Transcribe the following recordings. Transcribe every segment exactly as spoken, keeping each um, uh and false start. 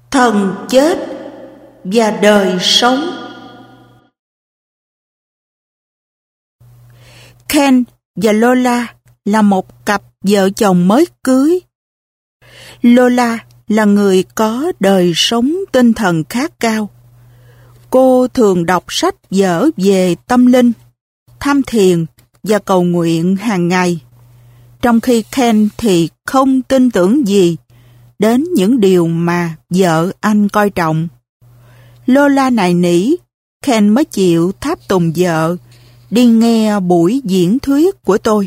Thần chết và đời sống. Ken và Lola là một cặp vợ chồng mới cưới. Lola là người có đời sống tinh thần khá cao. Cô thường đọc sách vở về tâm linh, tham thiền và cầu nguyện hàng ngày. Trong khi Ken thì không tin tưởng gì đến những điều mà vợ anh coi trọng. Lola nài nỉ, Ken mới chịu tháp tùng vợ đi nghe buổi diễn thuyết của tôi.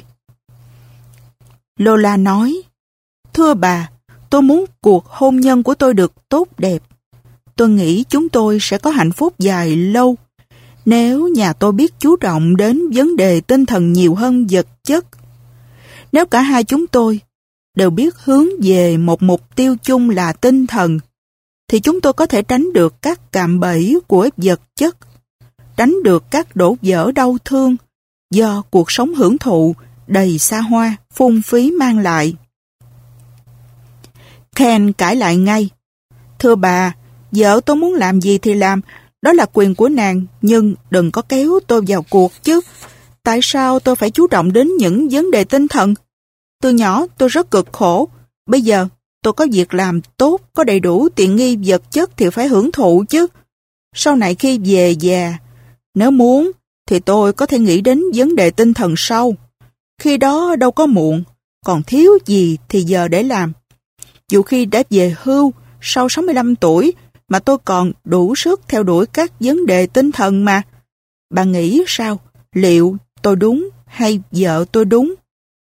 Lola nói, thưa bà, tôi muốn cuộc hôn nhân của tôi được tốt đẹp. Tôi nghĩ chúng tôi sẽ có hạnh phúc dài lâu nếu nhà tôi biết chú trọng đến vấn đề tinh thần nhiều hơn vật chất. Nếu cả hai chúng tôi đều biết hướng về một mục tiêu chung là tinh thần, thì chúng tôi có thể tránh được các cạm bẫy của vật chất, tránh được các đổ vỡ đau thương do cuộc sống hưởng thụ đầy xa hoa, phung phí mang lại. Ken cãi lại ngay, thưa bà, vợ tôi muốn làm gì thì làm, đó là quyền của nàng, nhưng đừng có kéo tôi vào cuộc chứ. Tại sao tôi phải chú trọng đến những vấn đề tinh thần? Từ nhỏ tôi rất cực khổ, bây giờ tôi có việc làm tốt, có đầy đủ tiện nghi vật chất thì phải hưởng thụ chứ. Sau này khi về già, nếu muốn thì tôi có thể nghĩ đến vấn đề tinh thần sau. Khi đó đâu có muộn, còn thiếu gì thì giờ để làm. Dù khi đã về hưu sau sáu mươi lăm tuổi mà tôi còn đủ sức theo đuổi các vấn đề tinh thần mà. Bà nghĩ sao? Liệu tôi đúng hay vợ tôi đúng?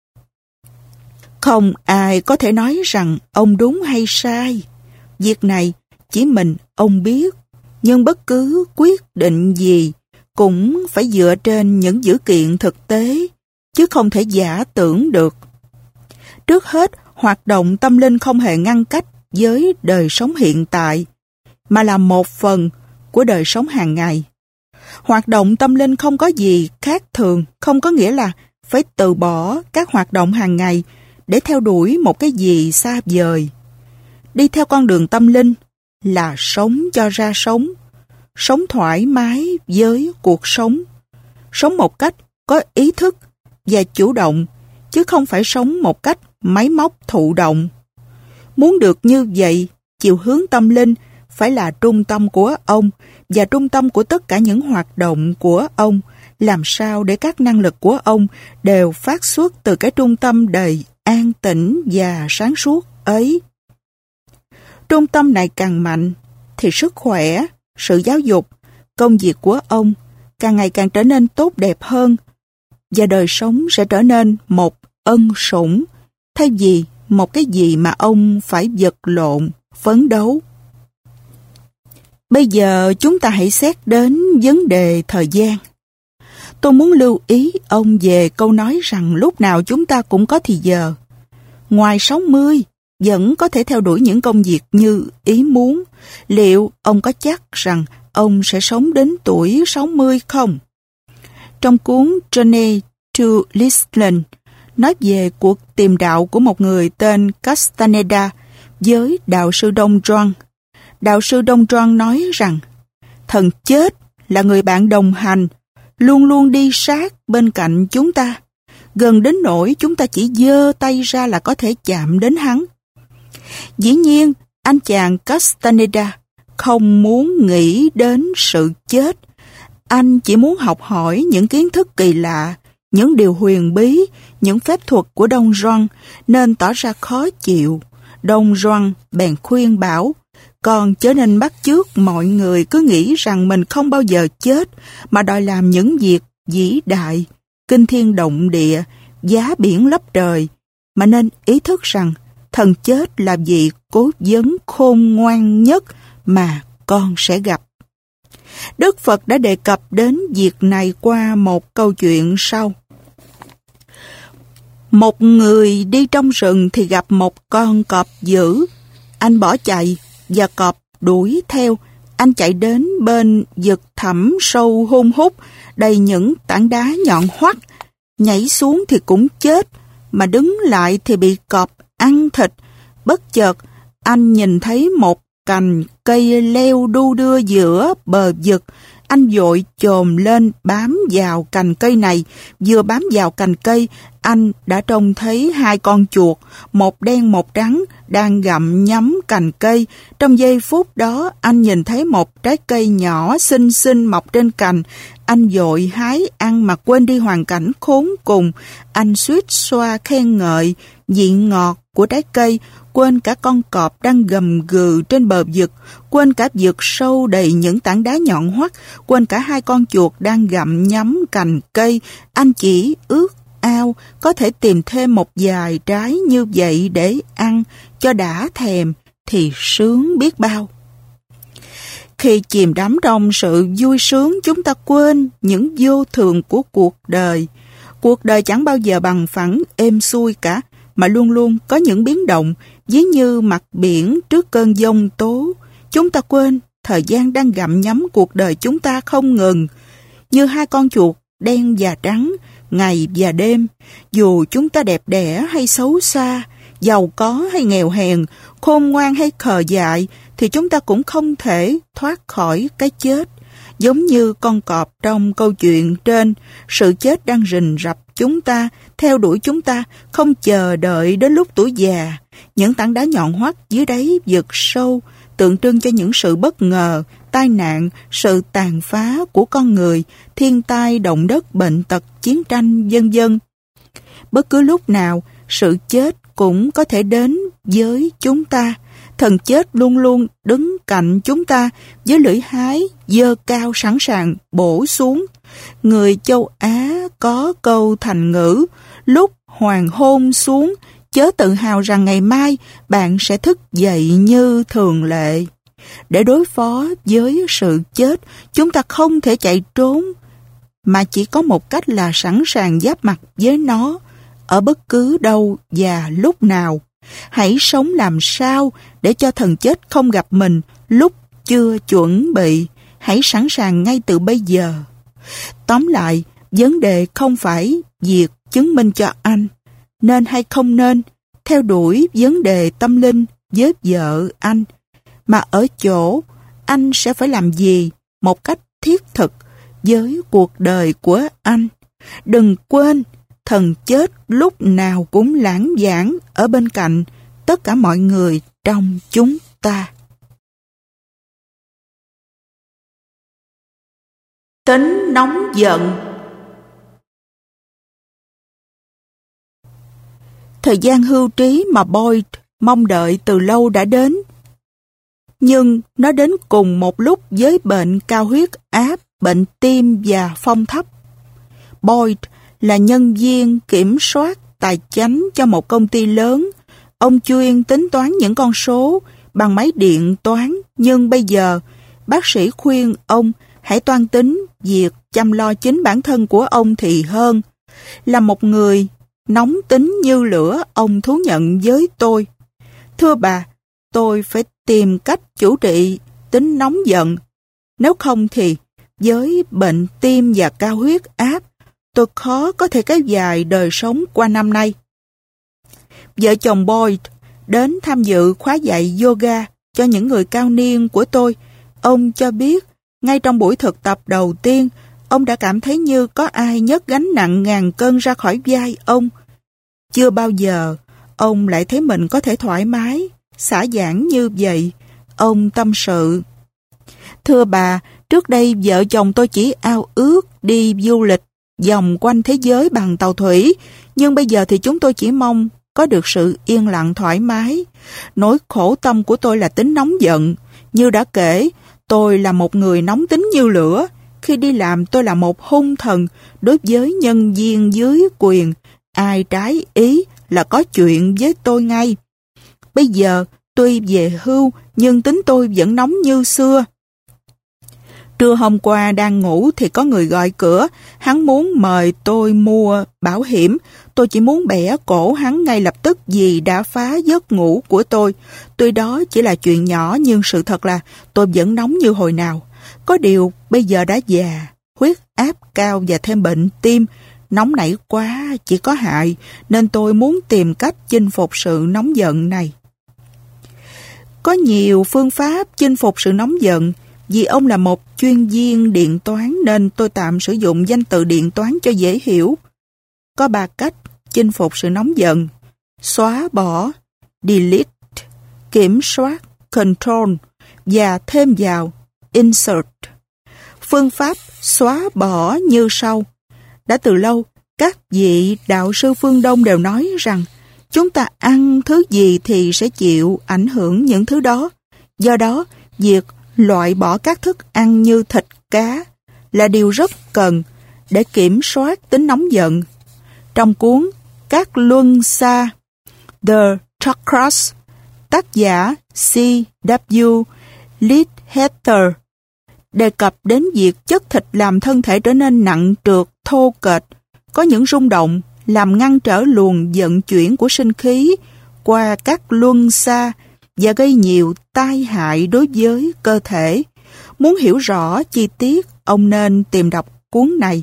Không ai có thể nói rằng ông đúng hay sai. Việc này chỉ mình ông biết, nhưng bất cứ quyết định gì cũng phải dựa trên những dữ kiện thực tế, chứ không thể giả tưởng được. Trước hết, hoạt động tâm linh không hề ngăn cách với đời sống hiện tại, mà là một phần của đời sống hàng ngày. Hoạt động tâm linh không có gì khác thường, không có nghĩa là phải từ bỏ các hoạt động hàng ngày để theo đuổi một cái gì xa vời. Đi theo con đường tâm linh là sống cho ra sống, sống thoải mái với cuộc sống, sống một cách có ý thức và chủ động, chứ không phải sống một cách máy móc thụ động. Muốn được như vậy, chiều hướng tâm linh phải là trung tâm của ông và trung tâm của tất cả những hoạt động của ông, làm sao để các năng lực của ông đều phát xuất từ cái trung tâm đầy an tĩnh và sáng suốt ấy. Trung tâm này càng mạnh, thì sức khỏe, sự giáo dục, công việc của ông càng ngày càng trở nên tốt đẹp hơn, và đời sống sẽ trở nên một ân sủng, thay vì một cái gì mà ông phải vật lộn, phấn đấu. Bây giờ chúng ta hãy xét đến vấn đề thời gian. Tôi muốn lưu ý ông về câu nói rằng lúc nào chúng ta cũng có thì giờ. Ngoài sáu mươi, vẫn có thể theo đuổi những công việc như ý muốn. Liệu ông có chắc rằng ông sẽ sống đến tuổi sáu mươi không? Trong cuốn Journey to Lisbon, nói về cuộc tìm đạo của một người tên Castaneda với đạo sư Don Juan. Đạo sư Don Juan nói rằng, thần chết là người bạn đồng hành, luôn luôn đi sát bên cạnh chúng ta, gần đến nỗi chúng ta chỉ giơ tay ra là có thể chạm đến hắn. Dĩ nhiên, anh chàng Castaneda không muốn nghĩ đến sự chết. Anh chỉ muốn học hỏi những kiến thức kỳ lạ, những điều huyền bí, những phép thuật của Don Juan, nên tỏ ra khó chịu. Don Juan bèn khuyên bảo, còn chớ nên bắt chước mọi người cứ nghĩ rằng mình không bao giờ chết, mà đòi làm những việc vĩ đại, kinh thiên động địa, giá biển lấp trời, mà nên ý thức rằng thần chết là vị cố vấn khôn ngoan nhất mà con sẽ gặp. Đức Phật đã đề cập đến việc này qua một câu chuyện sau. Một người đi trong rừng thì gặp một con cọp dữ. Anh bỏ chạy và cọp đuổi theo. Anh chạy đến bên vực thẳm sâu hun hút, đầy những tảng đá nhọn hoắt. Nhảy xuống thì cũng chết, mà đứng lại thì bị cọp ăn thịt. Bất chợt, anh nhìn thấy một cành cây leo đu đưa giữa bờ vực. Anh vội chồm lên bám vào cành cây này. Vừa bám vào cành cây, anh đã trông thấy hai con chuột, một đen một trắng, đang gặm nhấm cành cây. Trong giây phút đó, anh nhìn thấy một trái cây nhỏ xinh xinh mọc trên cành. Anh vội hái ăn mà quên đi hoàn cảnh khốn cùng. Anh suýt xoa khen ngợi vị ngọt của trái cây, quên cả con cọp đang gầm gừ trên bờ vực, quên cả vực sâu đầy những tảng đá nhọn hoắt, quên cả hai con chuột đang gặm nhấm cành cây. Anh chỉ ước ao có thể tìm thêm một vài trái như vậy để ăn cho đã thèm thì sướng biết bao. Khi chìm đắm trong sự vui sướng, chúng ta quên những vô thường của cuộc đời. Cuộc đời chẳng bao giờ bằng phẳng êm xuôi cả, mà luôn luôn có những biến động, ví như mặt biển trước cơn giông tố. Chúng ta quên thời gian đang gặm nhấm cuộc đời chúng ta không ngừng, như hai con chuột đen và trắng, ngày và đêm. Dù chúng ta đẹp đẽ hay xấu xa, giàu có hay nghèo hèn, khôn ngoan hay khờ dại, thì chúng ta cũng không thể thoát khỏi cái chết. Giống như con cọp trong câu chuyện trên, sự chết đang rình rập chúng ta, theo đuổi chúng ta, không chờ đợi đến lúc tuổi già. Những tảng đá nhọn hoắt dưới đáy vực sâu, tượng trưng cho những sự bất ngờ, tai nạn, sự tàn phá của con người, thiên tai, động đất, bệnh tật, chiến tranh, vân vân. Bất cứ lúc nào, sự chết cũng có thể đến với chúng ta. Thần chết luôn luôn đứng cạnh chúng ta với lưỡi hái giơ cao sẵn sàng bổ xuống. Người châu Á có câu thành ngữ: lúc hoàng hôn xuống, chớ tự hào rằng ngày mai bạn sẽ thức dậy như thường lệ. Để đối phó với sự chết, chúng ta không thể chạy trốn, mà chỉ có một cách là sẵn sàng giáp mặt với nó ở bất cứ đâu và lúc nào. Hãy sống làm sao để cho thần chết không gặp mình lúc chưa chuẩn bị. Hãy sẵn sàng ngay từ bây giờ. Tóm lại, vấn đề không phải việc chứng minh cho anh nên hay không nên theo đuổi vấn đề tâm linh với vợ anh, mà ở chỗ anh sẽ phải làm gì một cách thiết thực với cuộc đời của anh. Đừng quên, thần chết lúc nào cũng lãng vãng ở bên cạnh tất cả mọi người trong chúng ta. Tính nóng giận. Thời gian hưu trí mà Boyd mong đợi từ lâu đã đến. Nhưng nó đến cùng một lúc với bệnh cao huyết áp, bệnh tim và phong thấp. Boyd là nhân viên kiểm soát tài chánh cho một công ty lớn. Ông chuyên tính toán những con số bằng máy điện toán, nhưng bây giờ bác sĩ khuyên ông hãy toan tính việc chăm lo chính bản thân của ông thì hơn. Là một người nóng tính như lửa, ông thú nhận với tôi: "Thưa bà, tôi phải tìm cách chủ trị tính nóng giận. Nếu không thì với bệnh tim và cao huyết áp, tôi khó có thể kéo dài đời sống qua năm nay." Vợ chồng Boyd đến tham dự khóa dạy yoga cho những người cao niên của tôi. Ông cho biết, ngay trong buổi thực tập đầu tiên, ông đã cảm thấy như có ai nhấc gánh nặng ngàn cân ra khỏi vai ông. Chưa bao giờ ông lại thấy mình có thể thoải mái, xả giãn như vậy. Ông tâm sự: "Thưa bà, trước đây vợ chồng tôi chỉ ao ước đi du lịch vòng quanh thế giới bằng tàu thủy, nhưng bây giờ thì chúng tôi chỉ mong có được sự yên lặng thoải mái. Nỗi khổ tâm của tôi là tính nóng giận. Như đã kể, tôi là một người nóng tính như lửa. Khi đi làm tôi là một hung thần đối với nhân viên dưới quyền. Ai trái ý là có chuyện với tôi ngay. Bây giờ tuy về hưu nhưng tính tôi vẫn nóng như xưa. Trưa hôm qua đang ngủ thì có người gọi cửa. Hắn muốn mời tôi mua bảo hiểm. Tôi chỉ muốn bẻ cổ hắn ngay lập tức vì đã phá giấc ngủ của tôi. Tuy đó chỉ là chuyện nhỏ nhưng sự thật là tôi vẫn nóng như hồi nào. Có điều bây giờ đã già, huyết áp cao và thêm bệnh tim. Nóng nảy quá chỉ có hại, nên tôi muốn tìm cách chinh phục sự nóng giận này. Có nhiều phương pháp chinh phục sự nóng giận. Vì ông là một chuyên viên điện toán nên tôi tạm sử dụng danh từ điện toán cho dễ hiểu. Có ba cách chinh phục sự nóng giận: xóa bỏ, delete, kiểm soát, control, và thêm vào, insert. Phương pháp xóa bỏ như sau. Đã từ lâu, các vị đạo sư phương Đông đều nói rằng chúng ta ăn thứ gì thì sẽ chịu ảnh hưởng những thứ đó. Do đó, việc loại bỏ các thức ăn như thịt, cá là điều rất cần để kiểm soát tính nóng giận. Trong cuốn Các Luân Xa, The Chakras, tác giả C W Liddehester đề cập đến việc chất thịt làm thân thể trở nên nặng trược, thô kệch, có những rung động làm ngăn trở luồng vận chuyển của sinh khí qua các luân xa và gây nhiều tai hại đối với cơ thể. Muốn hiểu rõ chi tiết, ông nên tìm đọc cuốn này.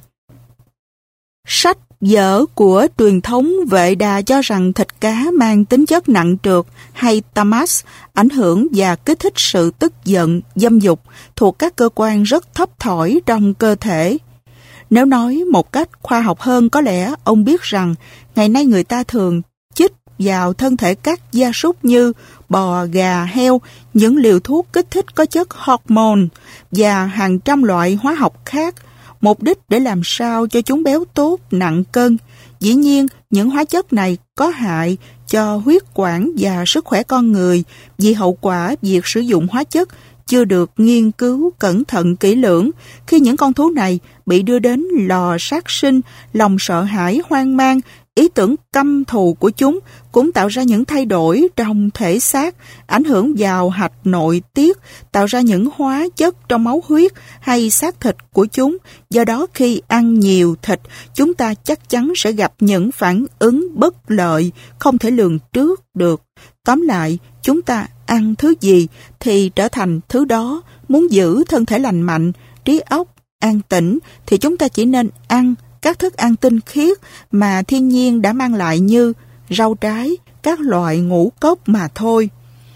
Sách vở của truyền thống Vệ Đà cho rằng thịt cá mang tính chất nặng trược hay tamas, ảnh hưởng và kích thích sự tức giận, dâm dục thuộc các cơ quan rất thấp thỏi trong cơ thể. Nếu nói một cách khoa học hơn, có lẽ ông biết rằng ngày nay người ta thường chích vào thân thể các gia súc như bò, gà, heo những liều thuốc kích thích có chất hormone và hàng trăm loại hóa học khác, mục đích để làm sao cho chúng béo tốt, nặng cân. Dĩ nhiên, những hóa chất này có hại cho huyết quản và sức khỏe con người vì hậu quả việc sử dụng hóa chất chưa được nghiên cứu cẩn thận kỹ lưỡng. Khi những con thú này bị đưa đến lò sát sinh, lòng sợ hãi, hoang mang, ý tưởng căm thù của chúng cũng tạo ra những thay đổi trong thể xác, ảnh hưởng vào hạch nội tiết, tạo ra những hóa chất trong máu huyết hay xác thịt của chúng. Do đó, khi ăn nhiều thịt, chúng ta chắc chắn sẽ gặp những phản ứng bất lợi, không thể lường trước được. Tóm lại, chúng ta ăn thứ gì thì trở thành thứ đó. Muốn giữ thân thể lành mạnh, trí óc an tĩnh thì chúng ta chỉ nên ăn các thức ăn tinh khiết mà thiên nhiên đã mang lại như rau trái, các loại ngũ cốc mà thôi.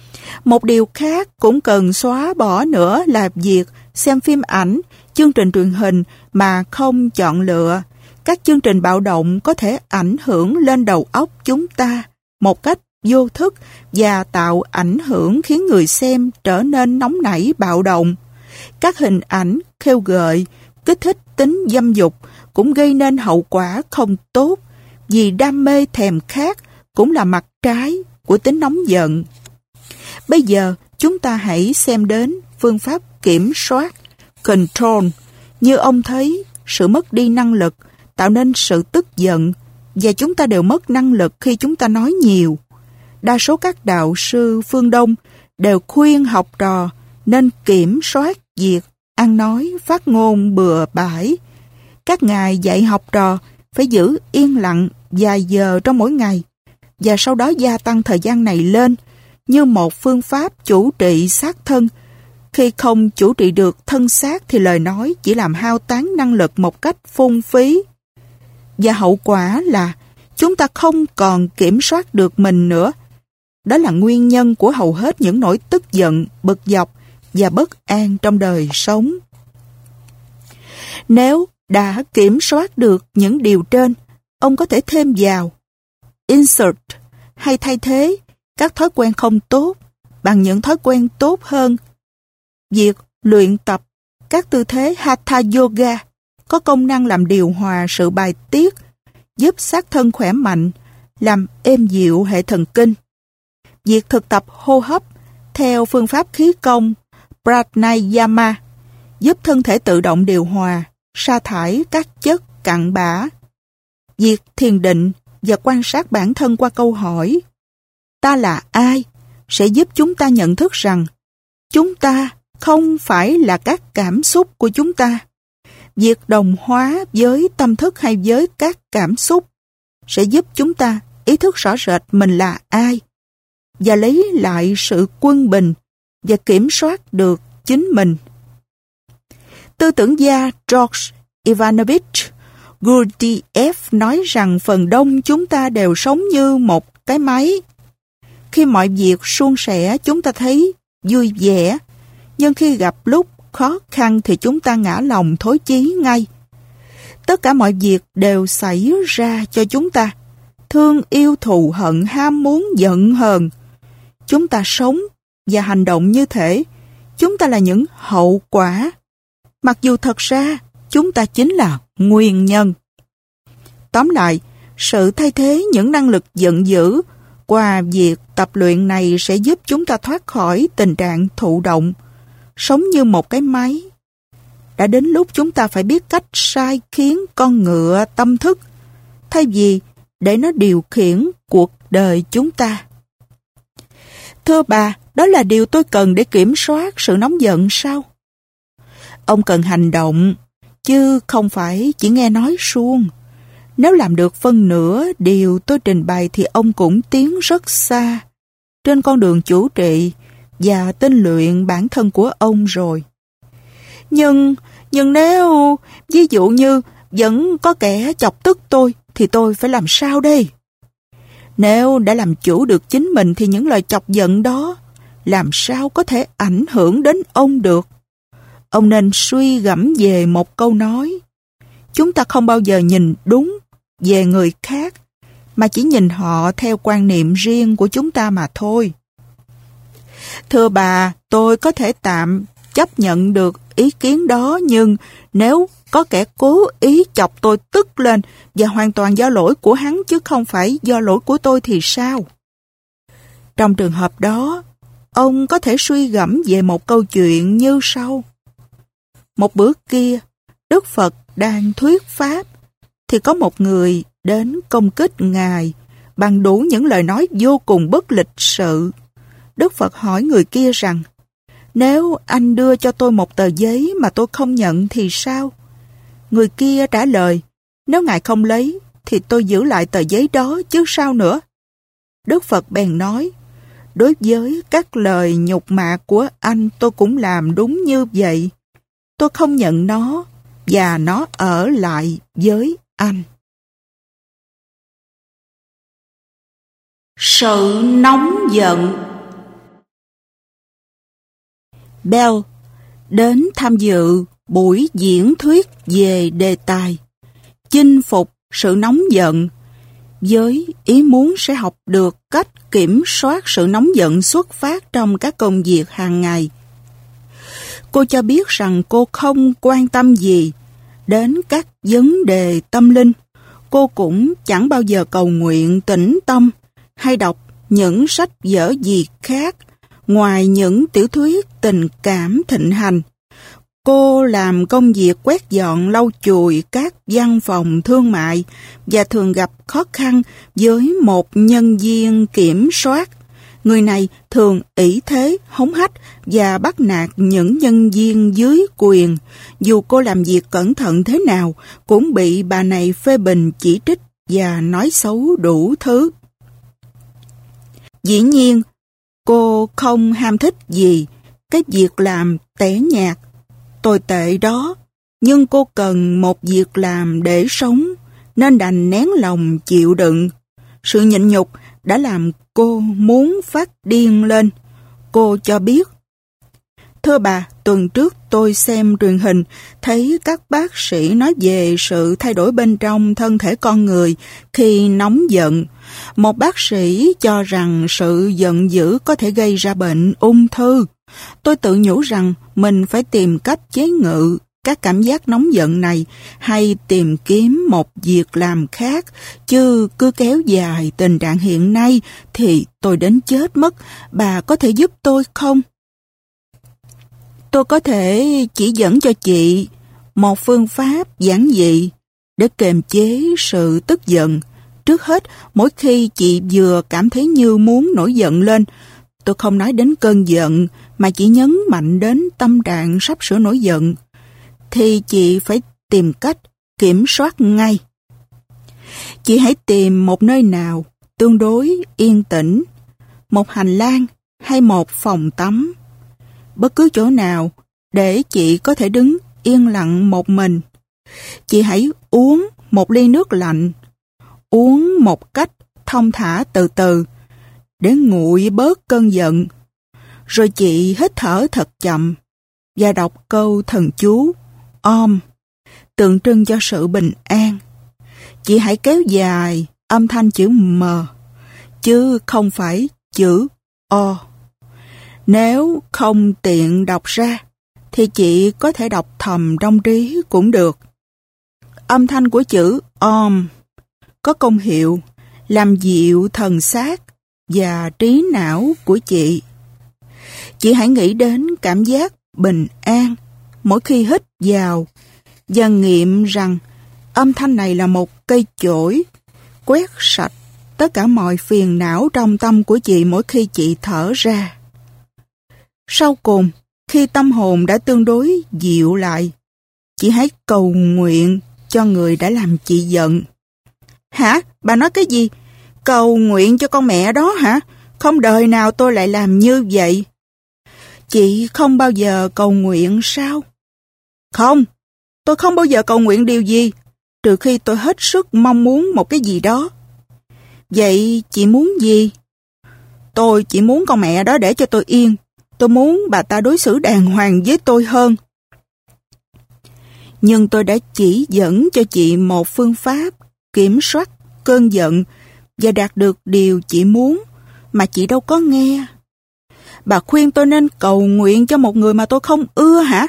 Một điều khác cũng cần xóa bỏ nữa là việc xem phim ảnh, chương trình truyền hình mà không chọn lựa. Các chương trình bạo động có thể ảnh hưởng lên đầu óc chúng ta một cách vô thức và tạo ảnh hưởng khiến người xem trở nên nóng nảy, bạo động. Các hình ảnh khêu gợi, kích thích tính dâm dục cũng gây nên hậu quả không tốt, vì đam mê thèm khát cũng là mặt trái của tính nóng giận. Bây giờ chúng ta hãy xem đến phương pháp kiểm soát, control. Như ông thấy, sự mất đi năng lực tạo nên sự tức giận, và chúng ta đều mất năng lực khi chúng ta nói nhiều. Đa số các đạo sư phương Đông đều khuyên học trò nên kiểm soát việc ăn nói, phát ngôn bừa bãi. Các ngài dạy học trò phải giữ yên lặng vài giờ trong mỗi ngày, và sau đó gia tăng thời gian này lên như một phương pháp chủ trị xác thân. Khi không chủ trị được thân xác thì lời nói chỉ làm hao tán năng lực một cách phung phí. Và hậu quả là chúng ta không còn kiểm soát được mình nữa. Đó là nguyên nhân của hầu hết những nỗi tức giận, bực dọc và bất an trong đời sống. Nếu đã kiểm soát được những điều trên, ông có thể thêm vào, insert hay thay thế các thói quen không tốt bằng những thói quen tốt hơn. Việc luyện tập các tư thế Hatha Yoga có công năng làm điều hòa sự bài tiết, giúp xác thân khỏe mạnh, làm êm dịu hệ thần kinh. Việc thực tập hô hấp theo phương pháp khí công Pranayama giúp thân thể tự động điều hòa, sa thải các chất cặn bã. Việc thiền định và quan sát bản thân qua câu hỏi "Ta là ai?" sẽ giúp chúng ta nhận thức rằng chúng ta không phải là các cảm xúc của chúng ta. Việc đồng hóa với tâm thức hay với các cảm xúc sẽ giúp chúng ta ý thức rõ rệt mình là ai và lấy lại sự quân bình và kiểm soát được chính mình. Tư tưởng gia George Ivanovich Gurdjieff nói rằng phần đông chúng ta đều sống như một cái máy. Khi mọi việc suôn sẻ, chúng ta thấy vui vẻ, nhưng khi gặp lúc khó khăn thì chúng ta ngã lòng thối chí ngay. Tất cả mọi việc đều xảy ra cho chúng ta. Thương yêu, thù hận, ham muốn, giận hờn. Chúng ta sống và hành động như thể chúng ta là những hậu quả, mặc dù thật ra chúng ta chính là nguyên nhân. Tóm lại, sự thay thế những năng lực giận dữ qua việc tập luyện này sẽ giúp chúng ta thoát khỏi tình trạng thụ động, sống như một cái máy. Đã đến lúc chúng ta phải biết cách sai khiến con ngựa tâm thức, thay vì để nó điều khiển cuộc đời chúng ta. Thưa bà, đó là điều tôi cần để kiểm soát sự nóng giận sao? Ông cần hành động, chứ không phải chỉ nghe nói suông. Nếu làm được phân nửa điều tôi trình bày thì ông cũng tiến rất xa trên con đường chủ trị và tinh luyện bản thân của ông rồi. Nhưng, nhưng nếu, ví dụ như vẫn có kẻ chọc tức tôi, thì tôi phải làm sao đây? Nếu đã làm chủ được chính mình thì những lời chọc giận đó làm sao có thể ảnh hưởng đến ông được? Ông nên suy gẫm về một câu nói: chúng ta không bao giờ nhìn đúng về người khác, mà chỉ nhìn họ theo quan niệm riêng của chúng ta mà thôi. Thưa bà, tôi có thể tạm chấp nhận được ý kiến đó, nhưng nếu có kẻ cố ý chọc tôi tức lên và hoàn toàn do lỗi của hắn chứ không phải do lỗi của tôi thì sao? Trong trường hợp đó, ông có thể suy gẫm về một câu chuyện như sau. Một bữa kia, Đức Phật đang thuyết pháp, thì có một người đến công kích Ngài bằng đủ những lời nói vô cùng bất lịch sự. Đức Phật hỏi người kia rằng, nếu anh đưa cho tôi một tờ giấy mà tôi không nhận thì sao? Người kia trả lời, nếu Ngài không lấy thì tôi giữ lại tờ giấy đó chứ sao nữa. Đức Phật bèn nói, đối với các lời nhục mạ của anh tôi cũng làm đúng như vậy. Tôi không nhận nó và nó ở lại với anh. Sự nóng giận. Bell đến tham dự buổi diễn thuyết về đề tài chinh phục sự nóng giận, với ý muốn sẽ học được cách kiểm soát sự nóng giận xuất phát trong các công việc hàng ngày. Cô cho biết rằng cô không quan tâm gì đến các vấn đề tâm linh. Cô cũng chẳng bao giờ cầu nguyện tĩnh tâm hay đọc những sách vở gì khác ngoài những tiểu thuyết tình cảm thịnh hành. Cô làm công việc quét dọn lau chùi các văn phòng thương mại và thường gặp khó khăn với một nhân viên kiểm soát. Người này thường ỷ thế, hống hách và bắt nạt những nhân viên dưới quyền. Dù cô làm việc cẩn thận thế nào, cũng bị bà này phê bình, chỉ trích và nói xấu đủ thứ. Dĩ nhiên, cô không ham thích gì cái việc làm tẻ nhạt, tồi tệ đó, nhưng cô cần một việc làm để sống, nên đành nén lòng chịu đựng. Sự nhịn nhục đã làm cô muốn phát điên lên. Cô cho biết, thưa bà, tuần trước tôi xem truyền hình, thấy các bác sĩ nói về sự thay đổi bên trong thân thể con người khi nóng giận. Một bác sĩ cho rằng sự giận dữ có thể gây ra bệnh ung thư. Tôi tự nhủ rằng mình phải tìm cách chế ngự các cảm giác nóng giận này hay tìm kiếm một việc làm khác, chứ cứ kéo dài tình trạng hiện nay thì tôi đến chết mất. Bà có thể giúp tôi không? Tôi có thể chỉ dẫn cho chị một phương pháp giản dị để kiềm chế sự tức giận. Trước hết, mỗi khi chị vừa cảm thấy như muốn nổi giận lên, tôi không nói đến cơn giận mà chỉ nhấn mạnh đến tâm trạng sắp sửa nổi giận, thì chị phải tìm cách kiểm soát ngay. Chị hãy tìm một nơi nào tương đối yên tĩnh, một hành lang hay một phòng tắm, bất cứ chỗ nào để chị có thể đứng yên lặng một mình. Chị hãy uống một ly nước lạnh, uống một cách thong thả từ từ, để nguội bớt cơn giận. Rồi chị hít thở thật chậm và đọc câu thần chú Om, tượng trưng cho sự bình an. Chị hãy kéo dài âm thanh chữ M, chứ không phải chữ O. Nếu không tiện đọc ra, thì chị có thể đọc thầm trong trí cũng được. Âm thanh của chữ Om có công hiệu làm dịu thần xác và trí não của chị. Chị hãy nghĩ đến cảm giác bình an mỗi khi hít vào và nghiệm rằng âm thanh này là một cây chổi quét sạch tất cả mọi phiền não trong tâm của chị mỗi khi chị thở ra. Sau cùng, khi tâm hồn đã tương đối dịu lại, chị hãy cầu nguyện cho người đã làm chị giận. Hả? Bà nói cái gì? Cầu nguyện cho con mẹ đó hả? Không đời nào tôi lại làm như vậy. Chị không bao giờ cầu nguyện sao? Không, tôi không bao giờ cầu nguyện điều gì, trừ khi tôi hết sức mong muốn một cái gì đó. Vậy chị muốn gì? Tôi chỉ muốn con mẹ đó để cho tôi yên. Tôi muốn bà ta đối xử đàng hoàng với tôi hơn. Nhưng tôi đã chỉ dẫn cho chị một phương pháp kiểm soát cơn giận và đạt được điều chị muốn mà chị đâu có nghe. Bà khuyên tôi nên cầu nguyện cho một người mà tôi không ưa hả?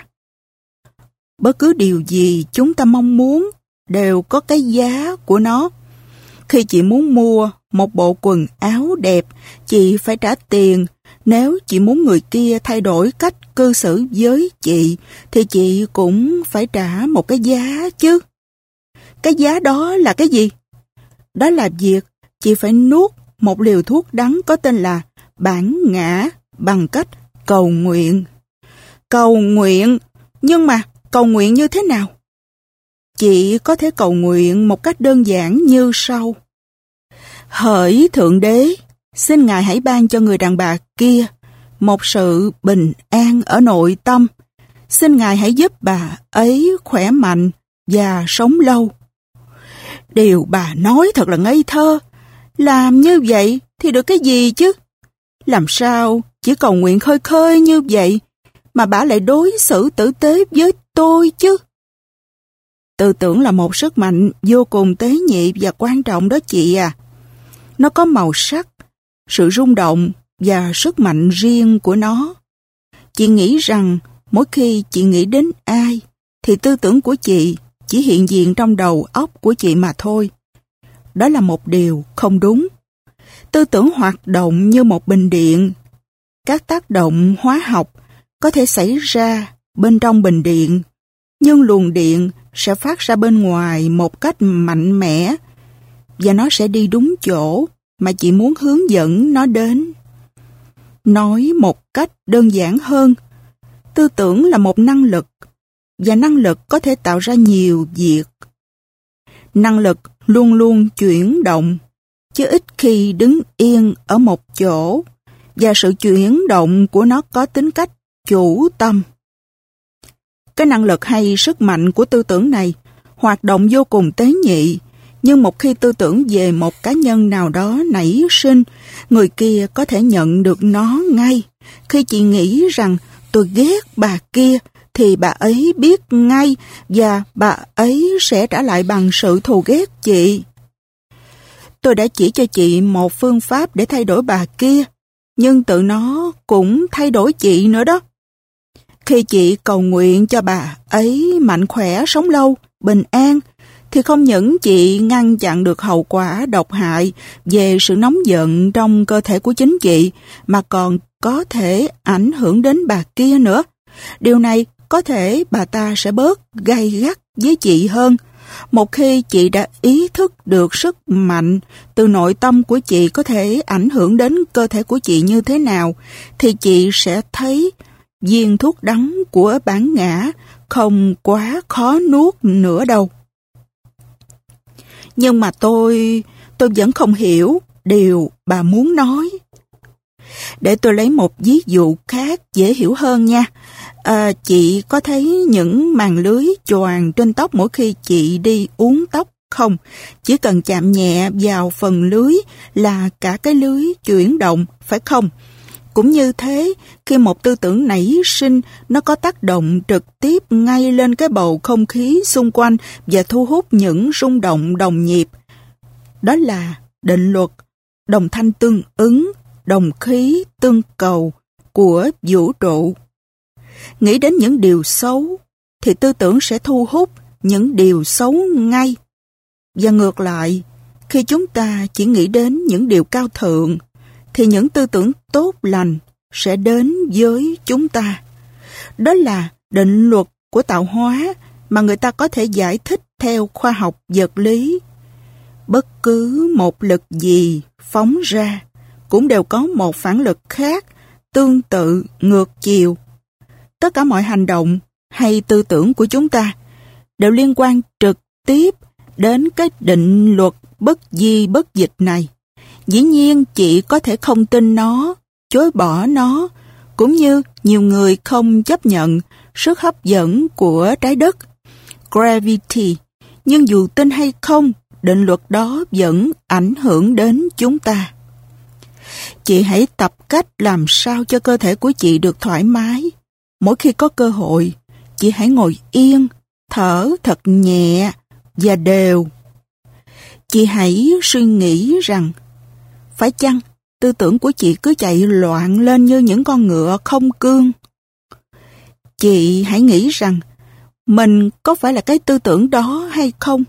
Bất cứ điều gì chúng ta mong muốn đều có cái giá của nó. Khi chị muốn mua một bộ quần áo đẹp, chị phải trả tiền. Nếu chị muốn người kia thay đổi cách cư xử với chị, thì chị cũng phải trả một cái giá chứ. Cái giá đó là cái gì? Đó là việc chị phải nuốt một liều thuốc đắng có tên là bản ngã bằng cách cầu nguyện. Cầu nguyện? Nhưng mà cầu nguyện như thế nào? Chị có thể cầu nguyện một cách đơn giản như sau. Hỡi Thượng Đế, xin Ngài hãy ban cho người đàn bà kia một sự bình an ở nội tâm. Xin Ngài hãy giúp bà ấy khỏe mạnh và sống lâu. Điều bà nói thật là ngây thơ. Làm như vậy thì được cái gì chứ? Làm sao chỉ cầu nguyện khơi khơi như vậy mà bà lại đối xử tử tế với tôi chứ? Tư tưởng là một sức mạnh vô cùng tế nhị và quan trọng đó chị à. Nó có màu sắc, sự rung động và sức mạnh riêng của nó. Chị nghĩ rằng mỗi khi chị nghĩ đến ai, thì tư tưởng của chị chỉ hiện diện trong đầu óc của chị mà thôi. Đó là một điều không đúng. Tư tưởng hoạt động như một bình điện. Các tác động hóa học có thể xảy ra bên trong bình điện, nhưng luồng điện sẽ phát ra bên ngoài một cách mạnh mẽ và nó sẽ đi đúng chỗ mà chị muốn hướng dẫn nó đến. Nói một cách đơn giản hơn, tư tưởng là một năng lực và năng lực có thể tạo ra nhiều việc. Năng lực luôn luôn chuyển động, chứ ít khi đứng yên ở một chỗ, và sự chuyển động của nó có tính cách chủ tâm. Cái năng lực hay sức mạnh của tư tưởng này hoạt động vô cùng tế nhị, nhưng một khi tư tưởng về một cá nhân nào đó nảy sinh, người kia có thể nhận được nó ngay. Khi chị nghĩ rằng tôi ghét bà kia, thì bà ấy biết ngay và bà ấy sẽ trả lại bằng sự thù ghét chị. Tôi đã chỉ cho chị một phương pháp để thay đổi bà kia, nhưng tự nó cũng thay đổi chị nữa đó. Khi chị cầu nguyện cho bà ấy mạnh khỏe, sống lâu, bình an, thì không những chị ngăn chặn được hậu quả độc hại về sự nóng giận trong cơ thể của chính chị, mà còn có thể ảnh hưởng đến bà kia nữa. Điều này có thể bà ta sẽ bớt gay gắt với chị hơn. Một khi chị đã ý thức được sức mạnh từ nội tâm của chị có thể ảnh hưởng đến cơ thể của chị như thế nào, thì chị sẽ thấy viên thuốc đắng của bản ngã không quá khó nuốt nữa đâu. Nhưng mà tôi, tôi vẫn không hiểu điều bà muốn nói. Để tôi lấy một ví dụ khác dễ hiểu hơn nha. À, chị có thấy những màn lưới choàng trên tóc mỗi khi chị đi uốn tóc không. Chỉ cần chạm nhẹ vào phần lưới là cả cái lưới chuyển động, phải không? Cũng như thế, khi một tư tưởng nảy sinh, nó có tác động trực tiếp ngay lên cái bầu không khí xung quanh và thu hút những rung động đồng nhịp. Đó là định luật đồng thanh tương ứng, đồng khí tương cầu của vũ trụ. Nghĩ đến những điều xấu, thì tư tưởng sẽ thu hút những điều xấu ngay. Và ngược lại, khi chúng ta chỉ nghĩ đến những điều cao thượng, thì những tư tưởng tốt lành sẽ đến với chúng ta. Đó là định luật của tạo hóa mà người ta có thể giải thích theo khoa học vật lý. Bất cứ một lực gì phóng ra cũng đều có một phản lực khác, tương tự, ngược chiều. Tất cả mọi hành động hay tư tưởng của chúng ta đều liên quan trực tiếp đến cái định luật bất di bất dịch này. Dĩ nhiên chị có thể không tin nó, chối bỏ nó, cũng như nhiều người không chấp nhận sức hấp dẫn của trái đất, gravity. Nhưng dù tin hay không, định luật đó vẫn ảnh hưởng đến chúng ta. Chị hãy tập cách làm sao cho cơ thể của chị được thoải mái. Mỗi khi có cơ hội, chị hãy ngồi yên, thở thật nhẹ và đều. Chị hãy suy nghĩ rằng, phải chăng tư tưởng của chị cứ chạy loạn lên như những con ngựa không cương? Chị hãy nghĩ rằng, mình có phải là cái tư tưởng đó hay không?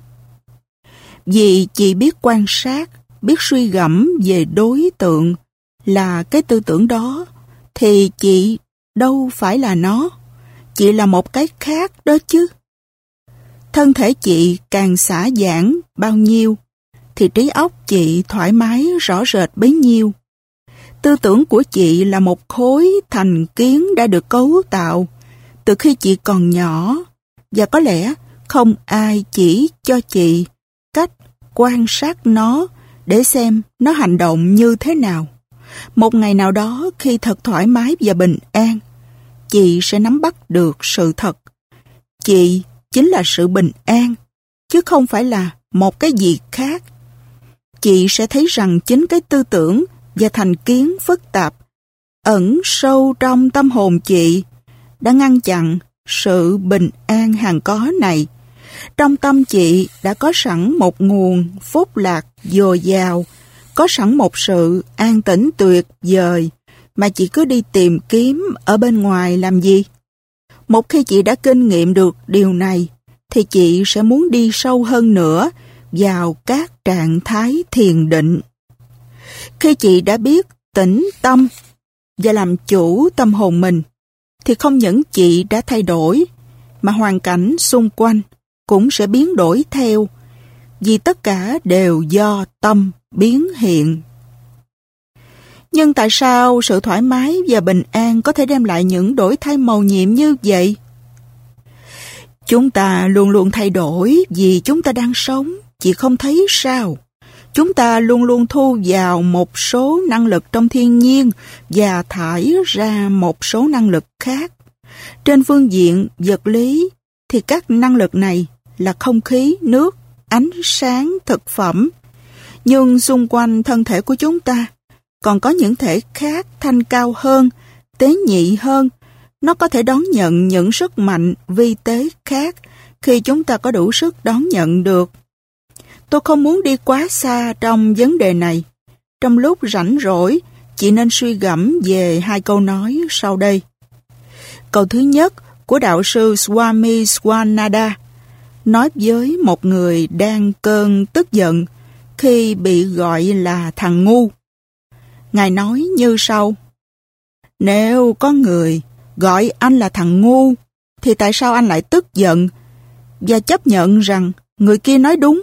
Vì chị biết quan sát, biết suy gẫm về đối tượng là cái tư tưởng đó, thì chị đâu phải là nó. Chị là một cái khác đó chứ. Thân thể chị càng xả giãn bao nhiêu, thì trí óc chị thoải mái rõ rệt bấy nhiêu. Tư tưởng của chị là một khối thành kiến đã được cấu tạo từ khi chị còn nhỏ, và có lẽ không ai chỉ cho chị cách quan sát nó để xem nó hành động như thế nào. Một ngày nào đó, khi thật thoải mái và bình an, chị sẽ nắm bắt được sự thật. Chị chính là sự bình an, chứ không phải là một cái gì khác. Chị sẽ thấy rằng chính cái tư tưởng và thành kiến phức tạp ẩn sâu trong tâm hồn chị đã ngăn chặn sự bình an hằng có này. Trong tâm chị đã có sẵn một nguồn phúc lạc dồi dào, có sẵn một sự an tĩnh tuyệt vời mà chị cứ đi tìm kiếm ở bên ngoài làm gì. Một khi chị đã kinh nghiệm được điều này, thì chị sẽ muốn đi sâu hơn nữa vào các trạng thái thiền định. Khi chị đã biết tĩnh tâm và làm chủ tâm hồn mình, thì không những chị đã thay đổi, mà hoàn cảnh xung quanh cũng sẽ biến đổi theo, vì tất cả đều do tâm biến hiện. Nhưng tại sao sự thoải mái và bình an có thể đem lại những đổi thay mầu nhiệm như vậy? Chúng ta luôn luôn thay đổi vì chúng ta đang sống, chị không thấy sao? Chúng ta luôn luôn thu vào một số năng lực trong thiên nhiên và thải ra một số năng lực khác. Trên phương diện vật lý thì các năng lực này là không khí, nước, ánh sáng, thực phẩm. Nhưng xung quanh thân thể của chúng ta còn có những thể khác thanh cao hơn, tế nhị hơn. Nó có thể đón nhận những sức mạnh vi tế khác khi chúng ta có đủ sức đón nhận được. Tôi không muốn đi quá xa trong vấn đề này. Trong lúc rảnh rỗi, chị nên suy gẫm về hai câu nói sau đây. Câu thứ nhất của đạo sư Swami Swananda nói với một người đang cơn tức giận khi bị gọi là thằng ngu. Ngài nói như sau: nếu có người gọi anh là thằng ngu, thì tại sao anh lại tức giận và chấp nhận rằng người kia nói đúng?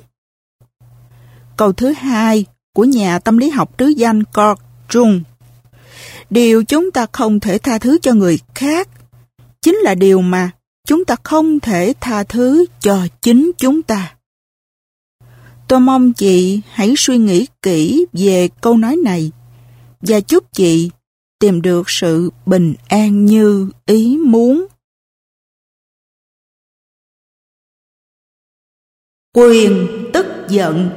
Câu thứ hai của nhà tâm lý học trứ danh Carl Jung: điều chúng ta không thể tha thứ cho người khác chính là điều mà chúng ta không thể tha thứ cho chính chúng ta. Tôi mong chị hãy suy nghĩ kỹ về câu nói này và chúc chị tìm được sự bình an như ý muốn. Quyền tức giận.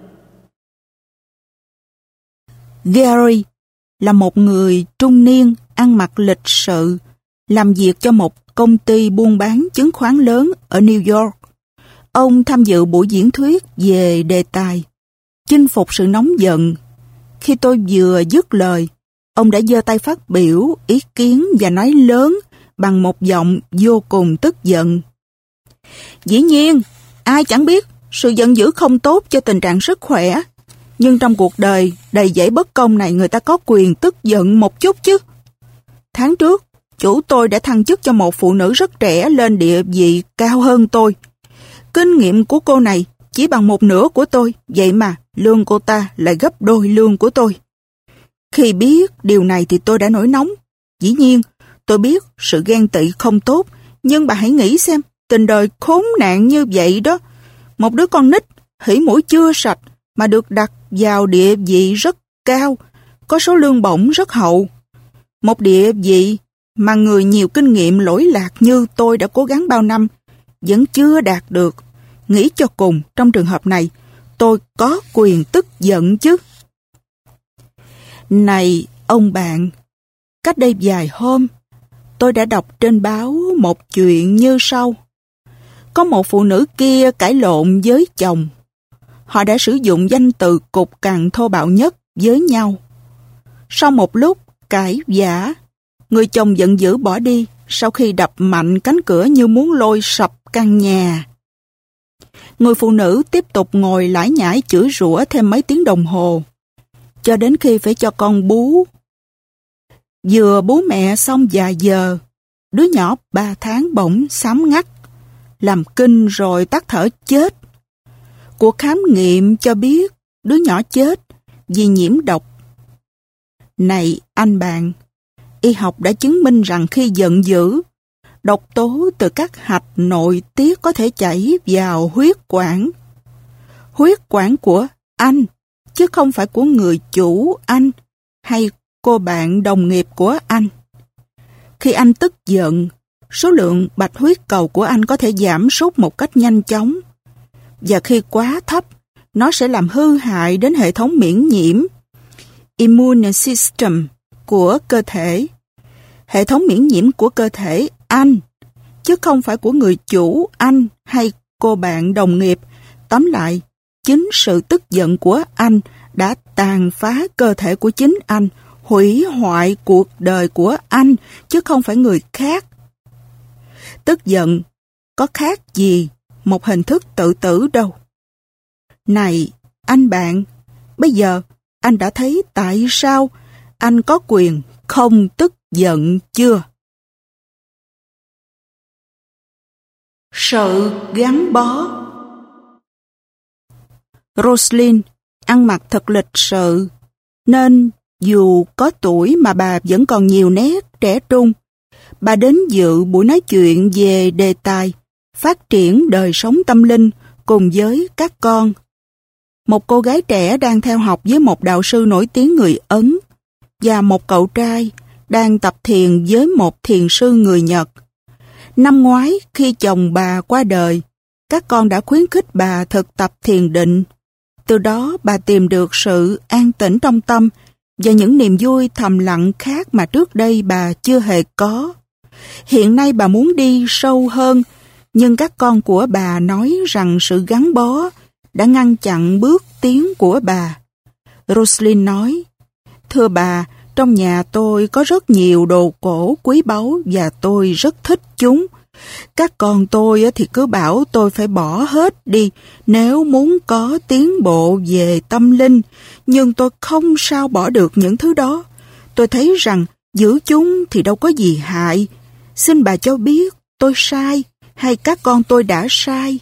Gary là một người trung niên, ăn mặc lịch sự, làm việc cho một công ty buôn bán chứng khoán lớn ở New York. Ông tham dự buổi diễn thuyết về đề tài chinh phục sự nóng giận. Khi tôi vừa dứt lời, ông đã giơ tay phát biểu ý kiến và nói lớn bằng một giọng vô cùng tức giận. Dĩ nhiên, ai chẳng biết sự giận dữ không tốt cho tình trạng sức khỏe, nhưng trong cuộc đời đầy dẫy bất công này người ta có quyền tức giận một chút chứ. Tháng trước, chủ tôi đã thăng chức cho một phụ nữ rất trẻ lên địa vị cao hơn tôi. Kinh nghiệm của cô này chỉ bằng một nửa của tôi, vậy mà lương cô ta lại gấp đôi lương của tôi. Khi biết điều này thì tôi đã nổi nóng. Dĩ nhiên, tôi biết sự ghen tị không tốt, nhưng bà hãy nghĩ xem, tình đời khốn nạn như vậy đó. Một đứa con nít, hỉ mũi chưa sạch, mà được đặt vào địa vị rất cao, có số lương bổng rất hậu. Một địa vị mà người nhiều kinh nghiệm lỗi lạc như tôi đã cố gắng bao năm, vẫn chưa đạt được. Nghĩ cho cùng, trong trường hợp này, tôi có quyền tức giận chứ. Này, ông bạn, cách đây vài hôm, tôi đã đọc trên báo một chuyện như sau. Có một phụ nữ kia cãi lộn với chồng. Họ đã sử dụng danh từ cục cằn thô bạo nhất với nhau. Sau một lúc cãi vã, người chồng giận dữ bỏ đi sau khi đập mạnh cánh cửa như muốn lôi sập căn nhà. Người phụ nữ tiếp tục ngồi lải nhải chửi rủa thêm mấy tiếng đồng hồ, cho đến khi phải cho con bú. Vừa bú mẹ xong vài giờ, đứa nhỏ ba tháng bỗng sám ngắt, làm kinh rồi tắt thở chết. Cuộc khám nghiệm cho biết đứa nhỏ chết vì nhiễm độc. Này anh bạn, y học đã chứng minh rằng khi giận dữ, độc tố từ các hạch nội tiết có thể chảy vào huyết quản. Huyết quản của anh, chứ không phải của người chủ anh hay cô bạn đồng nghiệp của anh. Khi anh tức giận, số lượng bạch huyết cầu của anh có thể giảm sút một cách nhanh chóng. Và khi quá thấp, nó sẽ làm hư hại đến hệ thống miễn nhiễm, immune system của cơ thể. Hệ thống miễn nhiễm của cơ thể anh, chứ không phải của người chủ anh hay cô bạn đồng nghiệp. Tóm lại, chính sự tức giận của anh đã tàn phá cơ thể của chính anh, hủy hoại cuộc đời của anh, chứ không phải người khác. Tức giận có khác gì một hình thức tự tử đâu. Này, anh bạn, bây giờ anh đã thấy tại sao anh có quyền không tức giận chưa? Sự gắn bó. Roslyn ăn mặc thật lịch sự, nên dù có tuổi mà bà vẫn còn nhiều nét trẻ trung. Bà đến dự buổi nói chuyện về đề tài phát triển đời sống tâm linh cùng với các con. Một cô gái trẻ đang theo học với một đạo sư nổi tiếng người Ấn và một cậu trai đang tập thiền với một thiền sư người Nhật. Năm ngoái khi chồng bà qua đời, các con đã khuyến khích bà thực tập thiền định. Từ đó bà tìm được sự an tĩnh trong tâm và những niềm vui thầm lặng khác mà trước đây bà chưa hề có. Hiện nay bà muốn đi sâu hơn, nhưng các con của bà nói rằng sự gắn bó đã ngăn chặn bước tiến của bà. Roslyn nói, thưa bà, trong nhà tôi có rất nhiều đồ cổ quý báu và tôi rất thích chúng. Các con tôi thì cứ bảo tôi phải bỏ hết đi nếu muốn có tiến bộ về tâm linh, nhưng tôi không sao bỏ được những thứ đó. Tôi thấy rằng giữ chúng thì đâu có gì hại. Xin bà cho biết tôi sai hay các con tôi đã sai.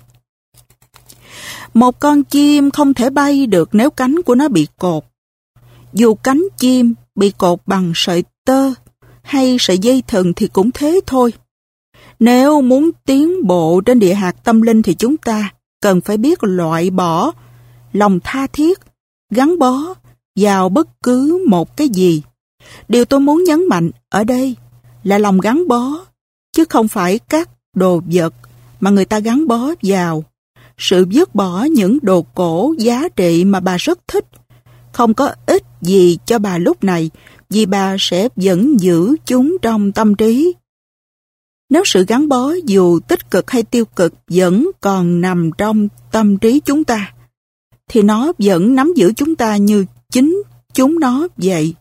Một con chim không thể bay được nếu cánh của nó bị cột. Dù cánh chim bị cột bằng sợi tơ hay sợi dây thừng thì cũng thế thôi. Nếu muốn tiến bộ trên địa hạt tâm linh thì chúng ta cần phải biết loại bỏ lòng tha thiết, gắn bó vào bất cứ một cái gì. Điều tôi muốn nhấn mạnh ở đây là lòng gắn bó, chứ không phải các đồ vật mà người ta gắn bó vào. sự vứt bỏ những đồ cổ giá trị mà bà rất thích không có ích gì cho bà lúc này, vì bà sẽ vẫn giữ chúng trong tâm trí. Nếu sự gắn bó dù tích cực hay tiêu cực vẫn còn nằm trong tâm trí chúng ta, thì nó vẫn nắm giữ chúng ta như chính chúng nó vậy.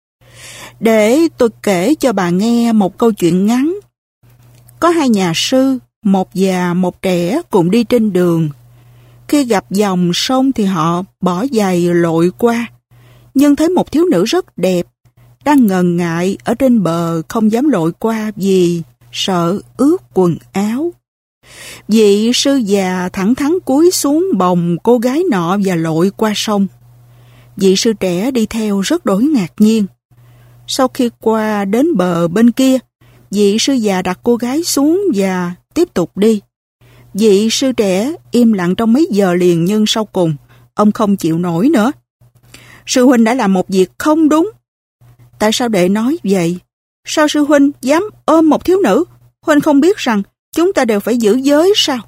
Để tôi kể cho bà nghe một câu chuyện ngắn. Có hai nhà sư, một già một trẻ cùng đi trên đường. Khi gặp dòng sông thì họ bỏ giày lội qua, nhưng thấy một thiếu nữ rất đẹp, đang ngần ngại ở trên bờ không dám lội qua vì sợ ướt quần áo. Vị sư già thẳng thắn cúi xuống bồng cô gái nọ và lội qua sông. Vị sư trẻ đi theo rất đổi ngạc nhiên. Sau khi qua đến bờ bên kia, vị sư già đặt cô gái xuống và tiếp tục đi. Vị sư trẻ im lặng trong mấy giờ liền, nhưng sau cùng, ông không chịu nổi nữa. Sư huynh đã làm một việc không đúng. Tại sao đệ nói vậy? Sao sư huynh dám ôm một thiếu nữ? Huynh không biết rằng chúng ta đều phải giữ giới sao?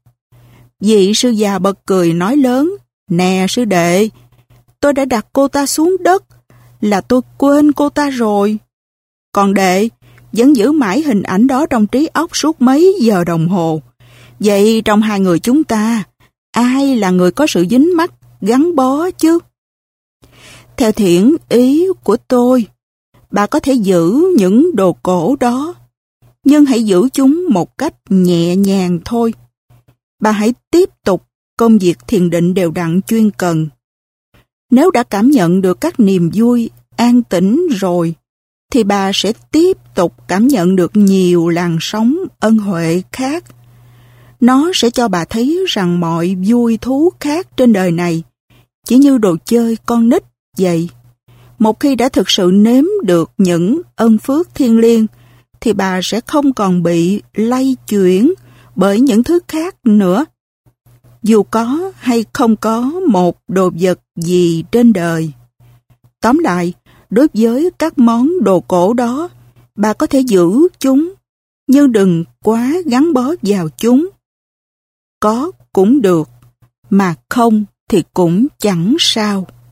Vị sư già bật cười nói lớn, nè sư đệ, tôi đã đặt cô ta xuống đất, là tôi quên cô ta rồi. Còn đệ vẫn giữ mãi hình ảnh đó trong trí óc suốt mấy giờ đồng hồ. Vậy trong hai người chúng ta, ai là người có sự dính mắc, gắn bó chứ? Theo thiện ý của tôi, bà có thể giữ những đồ cổ đó, nhưng hãy giữ chúng một cách nhẹ nhàng thôi. Bà hãy tiếp tục công việc thiền định đều đặn chuyên cần. Nếu đã cảm nhận được các niềm vui, an tĩnh rồi, thì bà sẽ tiếp tục cảm nhận được nhiều làn sóng ân huệ khác. Nó sẽ cho bà thấy rằng mọi vui thú khác trên đời này chỉ như đồ chơi con nít vậy. Một khi đã thực sự nếm được những ân phước thiêng liêng, thì bà sẽ không còn bị lay chuyển bởi những thứ khác nữa. Dù có hay không có một đồ vật gì trên đời. Tóm lại, đối với các món đồ cổ đó, bà có thể giữ chúng, nhưng đừng quá gắn bó vào chúng. Có cũng được, mà không thì cũng chẳng sao.